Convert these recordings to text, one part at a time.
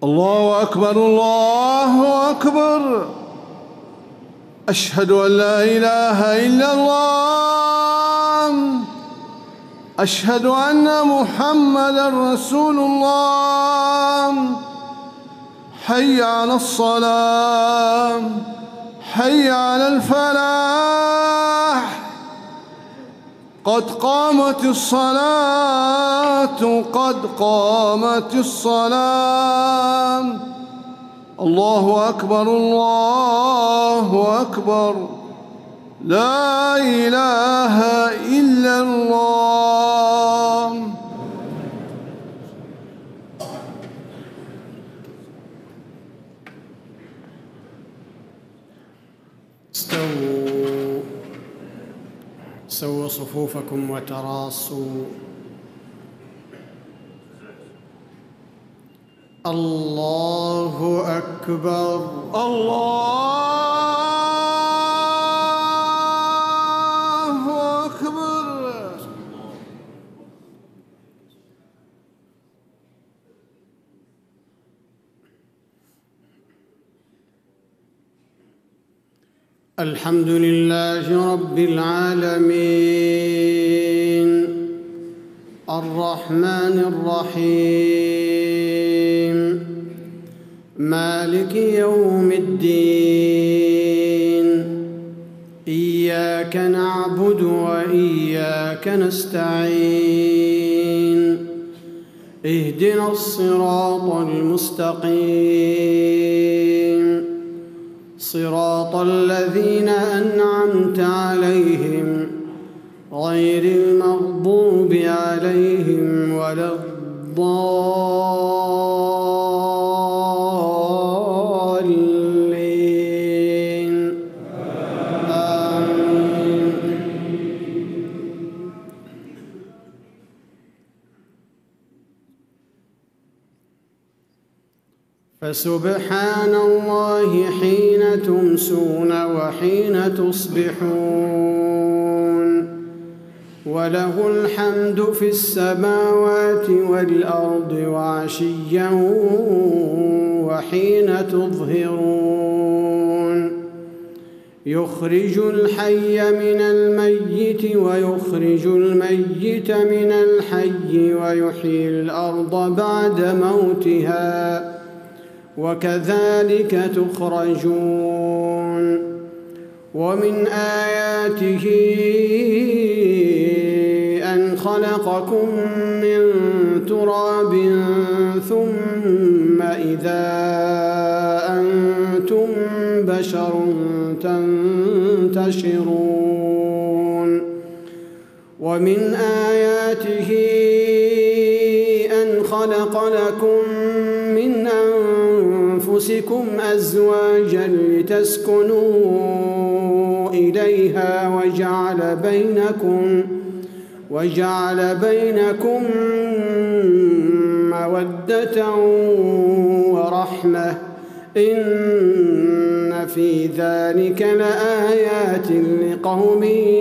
الله أكبر الله أكبر. أشهد أن لا إله إلا الله. أشهد أن محمدًا رسول الله. حي على الصلاة، حي على الفلاح، قد قامت الصلاة، قد قامت الصلاة. الله أكبر الله أكبر. لا إله إلا الله. سووا صفوفكم وتراصوا. الله أكبر الله أكبر. الحمد لله رب العالمين الرحمن الرحيم مالك يوم الدين. إياك نعبد وإياك نستعين. اهدنا الصراط المستقيم، صراط الذين أنعمت عليهم غير المغضوب عليهم ولا الضالين. آمين. فسبحان الله حين تمسون وحين تصبحون، وله الحمد في السماوات والأرض وعشيا وحين تظهرون. يخرج الحي من الميت ويخرج الميت من الحي ويحيي الأرض بعد موتها وكذلك تخرجون. ومن آياته أن خلقكم من تراب ثم إذا أنتم بشر تنتشرون. ومن آياته أن خلق لكم من أنفسكم أزواجا لتسكنوا إليها وجعل بينكم مودة ورحمة. إن في ذلك لآيات لقوم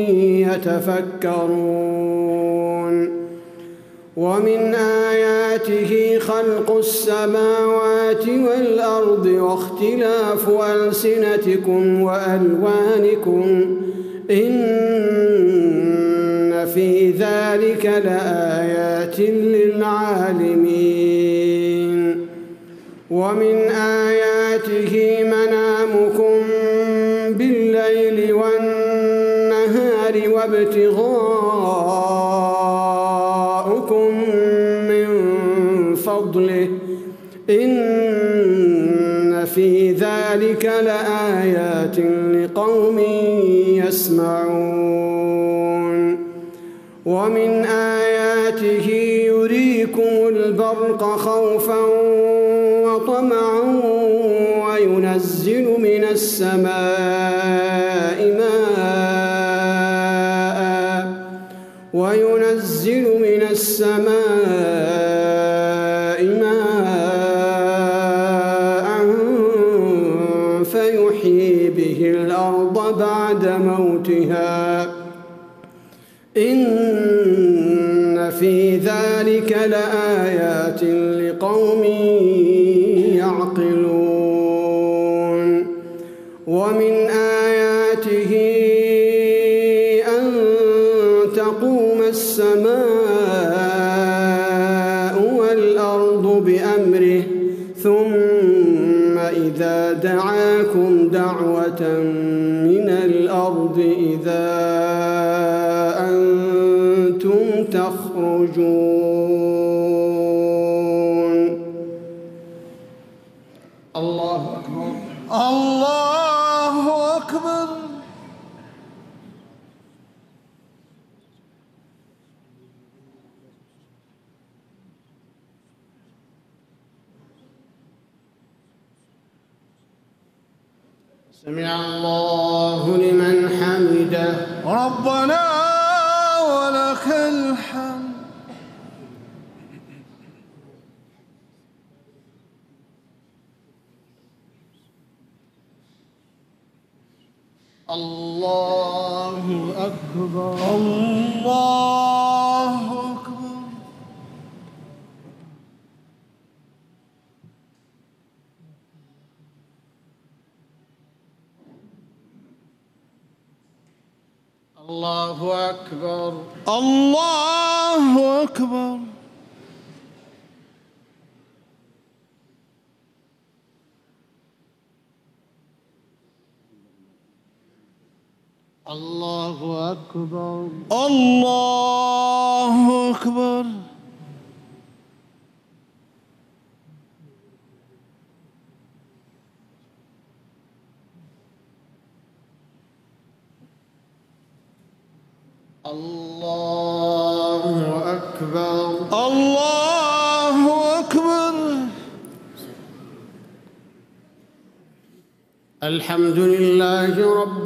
يتفكرون. ومن آياته خلق السماوات والأرض واختلاف ألسنتكم وألوانكم. إن في ذلك لآيات للعالمين. ومن آياته منامكم بالليل والنهار وابتغاؤكم من فضله. إن في ذلك لآيات لقوم يسمعون. ومن آياته يريكم البرق خوفا وطمعا وينزل من السماء ماء فيحيي به الأرض بعد موتها. إن في ذلك لآيات لقوم ثم إذا دعاكم دعوة من الأرض إذا أنتم تخرجون. الله أكبر. الله أكبر. سمع الله لمن حمده. ربنا ولك الحمد. الله أكبر. الله أكبر. الله أكبر. الله أكبر. الله أكبر. الله أكبر. الله أكبر. الله أكبر. الحمد لله رب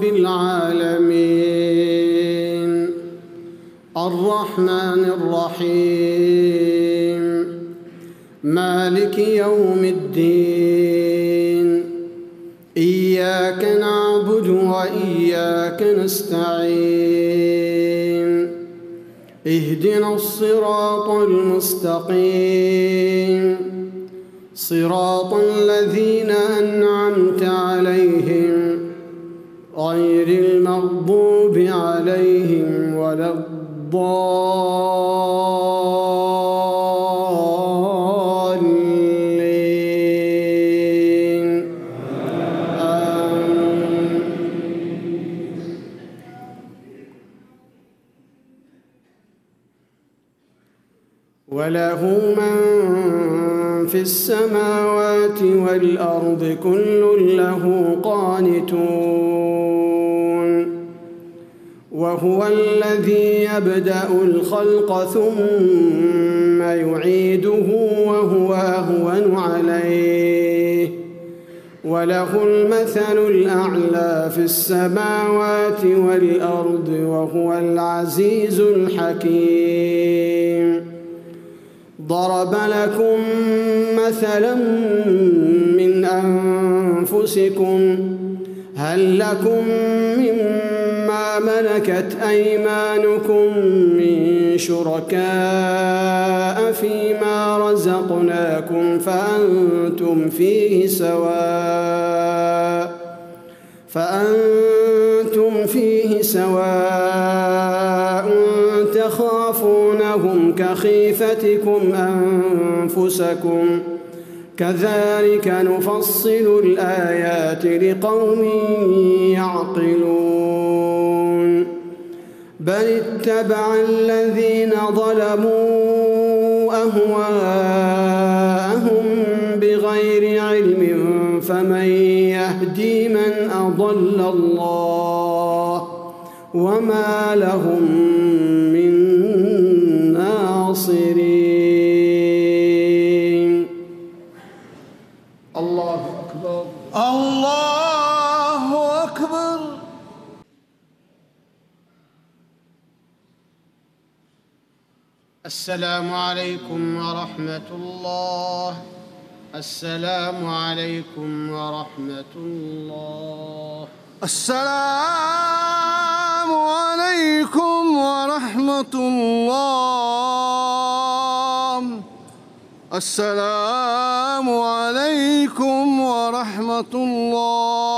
العالمين الرحمن الرحيم مالك يوم الدين إياك نعبد وإياك نستعين اهدنا الصراط المستقيم صراط الذين أنعمت عليهم غير المغضوب عليهم ولا الضالين. آمين. وله من في السماوات والأرض كل له قانتون وهو الذي يبدأ الخلق ثم يعيده وهو أهون عليه وله المثل الأعلى في السماوات والأرض وهو العزيز الحكيم. ضرب لكم مثلا من أنفسكم هل لكم مما ملكت أيمانكم من شركاء فيما رزقناكم فأنتم فيه سواء تخافونهم كخيفتكم أنفسكم كذلك نفصل الآيات لقوم يعقلون. بل اتبع الذين ظلموا أهواءهم بغير علم فمن يهدي من أضل الله وما لهم من ناصرين. الله أكبر. الله أكبر. السلام عليكم ورحمة الله. السلام عليكم ورحمة الله. السلام عليكم ورحمة الله. السلام عليكم ورحمة الله.